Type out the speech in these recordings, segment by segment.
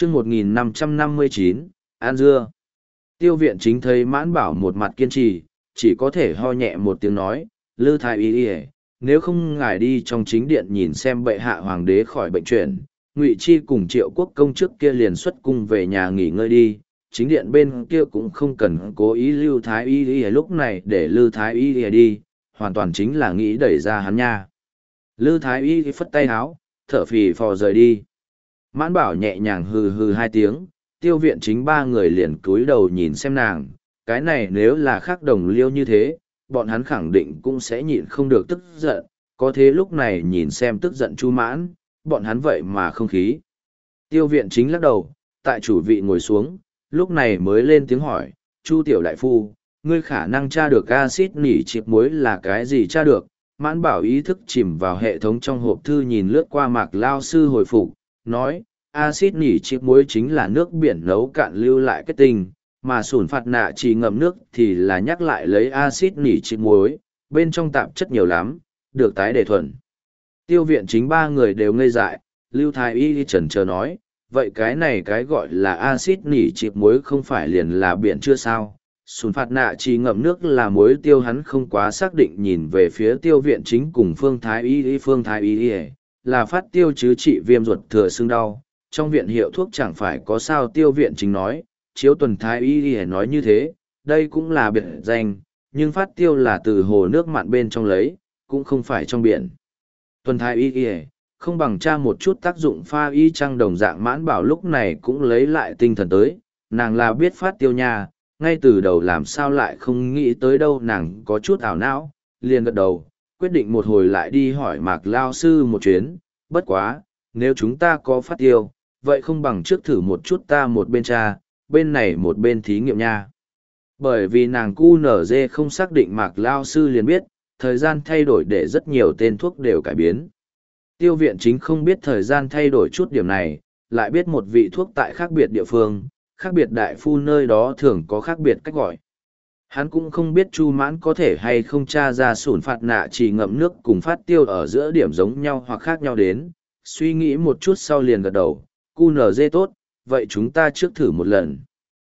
chương 1559, An Dưa. Tiêu viện chính thấy Mãn Bảo một mặt kiên trì, chỉ có thể ho nhẹ một tiếng nói, Lư Thái Y Y, nếu không ngài đi trong chính điện nhìn xem bệ hạ hoàng đế khỏi bệnh chuyển, Ngụy Chi cùng Triệu Quốc công trước kia liền xuất cung về nhà nghỉ ngơi đi, chính điện bên kia cũng không cần cố ý Lưu Thái Y Y lúc này để Lư Thái Y Y đi, hoàn toàn chính là nghĩ đẩy ra hắn nha. Lư Thái Y phất tay háo, thở phì phò rời đi. Mãn Bảo nhẹ nhàng hừ hừ hai tiếng, tiêu viện chính ba người liền cúi đầu nhìn xem nàng, cái này nếu là khác đồng liêu như thế, bọn hắn khẳng định cũng sẽ nhịn không được tức giận, có thế lúc này nhìn xem tức giận Chu Mãn, bọn hắn vậy mà không khí. Tiêu viện chính lắc đầu, tại chủ vị ngồi xuống, lúc này mới lên tiếng hỏi, Chu tiểu đại phu, ngươi khả năng tra được axit nỉ triệt muối là cái gì tra được? Mãn Bảo ý thức chìm vào hệ thống trong hộp thư nhìn lướt qua Mạc Lao sư hồi phục, nói, axit nỉ triệt muối chính là nước biển nấu cạn lưu lại kết tinh, mà sủn phạt nạ chỉ ngậm nước thì là nhắc lại lấy axit nỉ triệt muối, bên trong tạp chất nhiều lắm, được tái để thuần. Tiêu viện chính ba người đều ngây dại, Lưu Thái Y chần chờ nói, vậy cái này cái gọi là axit nỉ triệt muối không phải liền là biển chưa sao? Sùn phạt nạ chỉ ngậm nước là muối tiêu, hắn không quá xác định nhìn về phía tiêu viện chính cùng Phương Thái Y là phát tiêu chứ trị viêm ruột thừa xương đau. Trong viện hiệu thuốc chẳng phải có sao, tiêu viện chính nói, Chiếu Tuần Thái Y nói như thế, đây cũng là biệt danh, nhưng phát tiêu là từ hồ nước mặn bên trong lấy, cũng không phải trong biển. Tuần Thái Y không bằng tra một chút tác dụng pha y chăng đồng dạng. Mãn Bảo lúc này cũng lấy lại tinh thần tới, nàng là biết phát tiêu nha, ngay từ đầu làm sao lại không nghĩ tới đâu, nàng có chút ảo não, liền gật đầu, quyết định một hồi lại đi hỏi Mạc Lao sư một chuyến, bất quá, nếu chúng ta có phát tiêu, vậy không bằng trước thử một chút, ta một bên tra, bên này một bên thí nghiệm nha. Bởi vì nàng QNZ không xác định, Mạc Lao sư liền biết, thời gian thay đổi để rất nhiều tên thuốc đều cải biến. Tiêu viện chính không biết thời gian thay đổi chút điểm này, lại biết một vị thuốc tại khác biệt địa phương, khác biệt đại phu nơi đó thường có khác biệt cách gọi. Hắn cũng không biết Chu Mãn có thể hay không tra ra sủn phạt nạ chỉ ngậm nước cùng phát tiêu ở giữa điểm giống nhau hoặc khác nhau đến, suy nghĩ một chút sau liền gật đầu, QNZ tốt, vậy chúng ta trước thử một lần.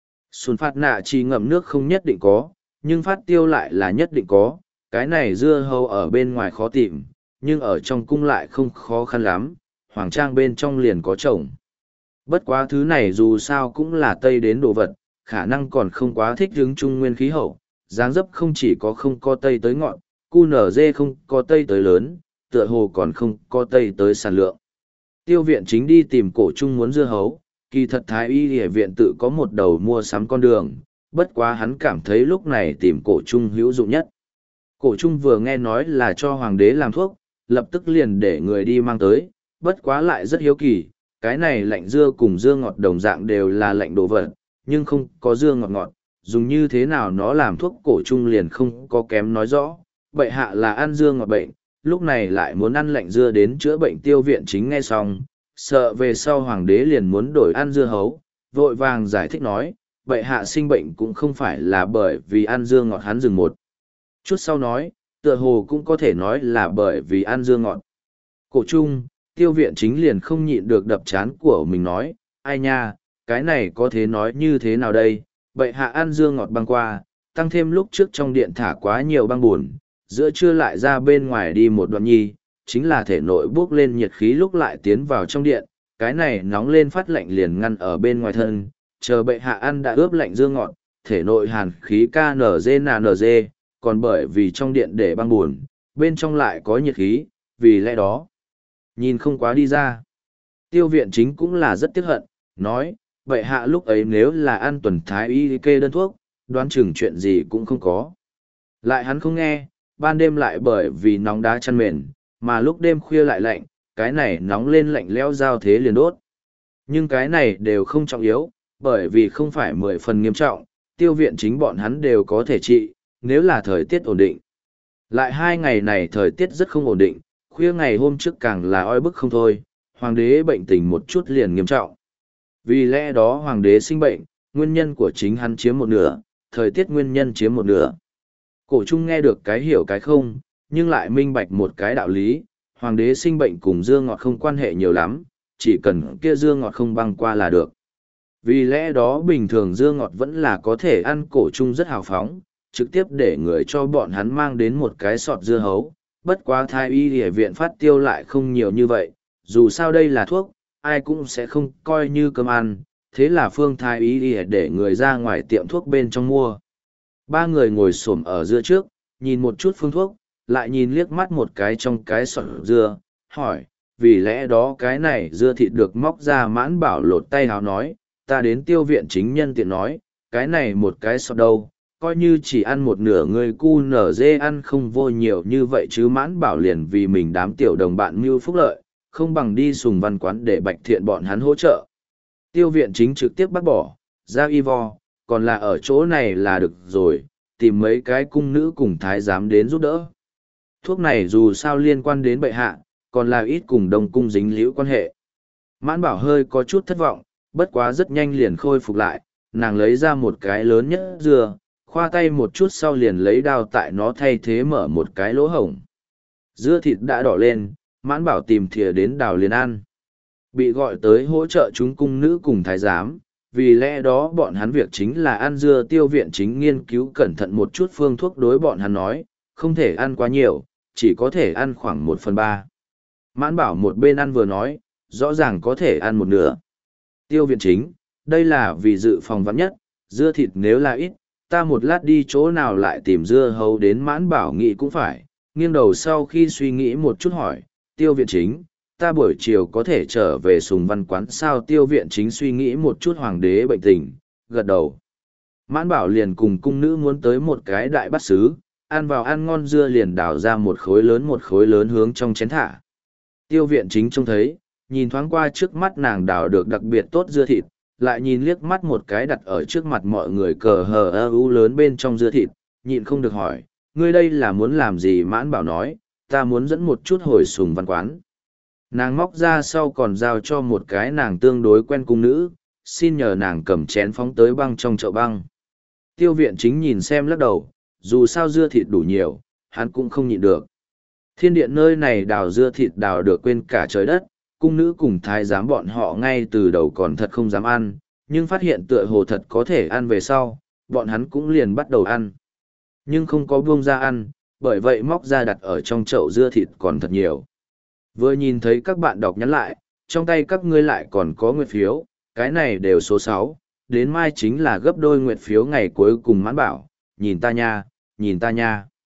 Sủn phạt nạ chỉ ngậm nước không nhất định có, nhưng phát tiêu lại là nhất định có, cái này dưa hấu ở bên ngoài khó tìm, nhưng ở trong cung lại không khó khăn lắm, hoàng trang bên trong liền có trồng. Bất quá thứ này dù sao cũng là Tây đến đồ vật, khả năng còn không quá thích ứng Trung Nguyên khí hậu, dáng dấp không chỉ có không có Tây tới ngọn, QNZ không có Tây tới lớn, tựa hồ còn không có Tây tới sản lượng. Tiêu viện chính đi tìm Cổ Trung muốn dưa hấu, kỳ thật Thái Y Y viện tự có một đầu mua sắm con đường, bất quá hắn cảm thấy lúc này tìm Cổ Trung hữu dụng nhất. Cổ Trung vừa nghe nói là cho hoàng đế làm thuốc, lập tức liền để người đi mang tới, bất quá lại rất hiếu kỳ, cái này lạnh dưa cùng dưa ngọt đồng dạng đều là lạnh đồ vật, nhưng không có dưa ngọt ngọt, dùng như thế nào nó làm thuốc. Cổ Trung liền không có kém nói rõ, bệ hạ là ăn dưa ngọt bệnh, lúc này lại muốn ăn lạnh dưa đến chữa bệnh. Tiêu viện chính nghe xong, sợ về sau hoàng đế liền muốn đổi ăn dưa hấu, vội vàng giải thích nói, bệ hạ sinh bệnh cũng không phải là bởi vì ăn dưa ngọt. Hắn dừng một chút sau nói, tựa hồ cũng có thể nói là bởi vì ăn dưa ngọt. Cổ Trung, tiêu viện chính liền không nhịn được đập chán của mình nói, ai nha, cái này có thể nói như thế nào đây, bệ hạ ăn dưa ngọt băng qua, tăng thêm lúc trước trong điện thả quá nhiều băng buồn, giữa trưa lại ra bên ngoài đi một đoạn nhi, chính là thể nội bốc lên nhiệt khí lúc lại tiến vào trong điện, cái này nóng lên phát lạnh liền ngăn ở bên ngoài thân, chờ bệ hạ ăn đã ướp lạnh dưa ngọt, thể nội hàn khí KNG, còn bởi vì trong điện để băng buồn, bên trong lại có nhiệt khí, vì lẽ đó nhìn không quá đi ra. Tiêu viện chính cũng là rất tiếc hận, nói, bệ hạ lúc ấy nếu là ăn Tuần Thái Y kê đơn thuốc, đoán chừng chuyện gì cũng không có. Lại hắn không nghe, ban đêm lại bởi vì nóng đá chăn mền, mà lúc đêm khuya lại lạnh, cái này nóng lên lạnh lẽo giao thế liền đốt. Nhưng cái này đều không trọng yếu, bởi vì không phải 10 phần nghiêm trọng, tiêu viện chính bọn hắn đều có thể trị, nếu là thời tiết ổn định. Lại 2 ngày này thời tiết rất không ổn định, khuya ngày hôm trước càng là oi bức không thôi, hoàng đế bệnh tình một chút liền nghiêm trọng. Vì lẽ đó hoàng đế sinh bệnh, nguyên nhân của chính hắn chiếm 1/2, thời tiết nguyên nhân chiếm 1/2. Cổ Trung nghe được cái hiểu cái không, nhưng lại minh bạch một cái đạo lý, hoàng đế sinh bệnh cùng dưa ngọt không quan hệ nhiều lắm, chỉ cần kia dưa ngọt không băng qua là được. Vì lẽ đó bình thường dưa ngọt vẫn là có thể ăn cổ chung rất hào phóng, trực tiếp để người cho bọn hắn mang đến một cái sọt dưa hấu. Bất quá thái y y viện phát tiêu lại không nhiều như vậy, dù sao đây là thuốc, ai cũng sẽ không coi như cơm ăn, thế là phương thái y y để người ra ngoài tiệm thuốc bên trong mua. Ba người ngồi xổm ở giữa trước, nhìn một chút phương thuốc, lại nhìn liếc mắt một cái trong cái sọt dưa, hỏi, vì lẽ đó cái này dưa thịt được móc ra. Mãn Bảo lột tay háo nói, ta đến tiêu viện chính nhân tiện nói, cái này một cái sọt đâu, coi như chỉ ăn một nửa, người cu nở dê ăn không vô nhiều như vậy chứ. Mãn Bảo liền vì mình đám tiểu đồng bạn mưu phúc lợi, không bằng đi Sùng Văn quán để Bạch Thiện bọn hắn hỗ trợ. Tiêu viện chính trực tiếp bác bỏ, ra y vo, còn là ở chỗ này là được rồi, tìm mấy cái cung nữ cùng thái giám đến giúp đỡ. Thuốc này dù sao liên quan đến bệ hạ, còn là ít cùng Đông cung dính liễu quan hệ. Mãn Bảo hơi có chút thất vọng, bất quá rất nhanh liền khôi phục lại, nàng lấy ra một cái lớn nhất dưa, khoa tay một chút sau liền lấy đao tại nó thay thế mở một cái lỗ hổng. Dưa thịt đã đỏ lên, Mãn Bảo tìm thìa đến đào liền ăn. Bị gọi tới hỗ trợ chúng cung nữ cùng thái giám, vì lẽ đó bọn hắn việc chính là ăn dưa. Tiêu viện chính nghiên cứu cẩn thận một chút phương thuốc, đối bọn hắn nói, không thể ăn quá nhiều, chỉ có thể ăn khoảng 1/3. Mãn Bảo một bên ăn vừa nói, rõ ràng có thể ăn một nửa. Tiêu viện chính, đây là vì dự phòng vắn nhất, dưa thịt nếu là ít, ta một lát đi chỗ nào lại tìm dưa hấu đến. Mãn Bảo nghĩ cũng phải, nghiêng đầu sau khi suy nghĩ một chút hỏi, Tiêu viện chính, ta buổi chiều có thể trở về Sùng Văn quán sao? Tiêu viện chính suy nghĩ một chút hoàng đế bệnh tình, gật đầu. Mãn Bảo liền cùng cung nữ muốn tới một cái đại bát sứ, ăn vào ăn ngon, dưa liền đào ra một khối lớn hướng trong chén thả. Tiêu viện chính trông thấy, nhìn thoáng qua trước mắt nàng đào được đặc biệt tốt dưa thịt, lại nhìn liếc mắt một cái đặt ở trước mặt mọi người cờ hờ ơ u lớn bên trong dưa thịt, nhịn không được hỏi, ngươi đây là muốn làm gì? Mãn Bảo nói, ta muốn dẫn một chút hồi Sùng Văn quán. Nàng móc ra sau còn giao cho một cái nàng tương đối quen cung nữ, xin nhờ nàng cầm chén phóng tới băng trong chậu băng. Tiêu viện chính nhìn xem lắc đầu, dù sao dưa thịt đủ nhiều, hắn cũng không nhịn được. Thiên điện nơi này đào dưa thịt đào được quên cả trời đất, cung nữ cùng thái giám bọn họ ngay từ đầu còn thật không dám ăn, nhưng phát hiện tựa hồ thật có thể ăn về sau, bọn hắn cũng liền bắt đầu ăn. Nhưng không có buông ra ăn, bởi vậy móc ra đặt ở trong chậu dưa thịt còn thật nhiều. Vừa nhìn thấy các bạn đọc nhắn lại, trong tay các ngươi lại còn có nguyệt phiếu, cái này đều số 6, đến mai chính là gấp đôi nguyệt phiếu ngày cuối cùng. Mãn Bảo, nhìn ta nha, nhìn ta nha.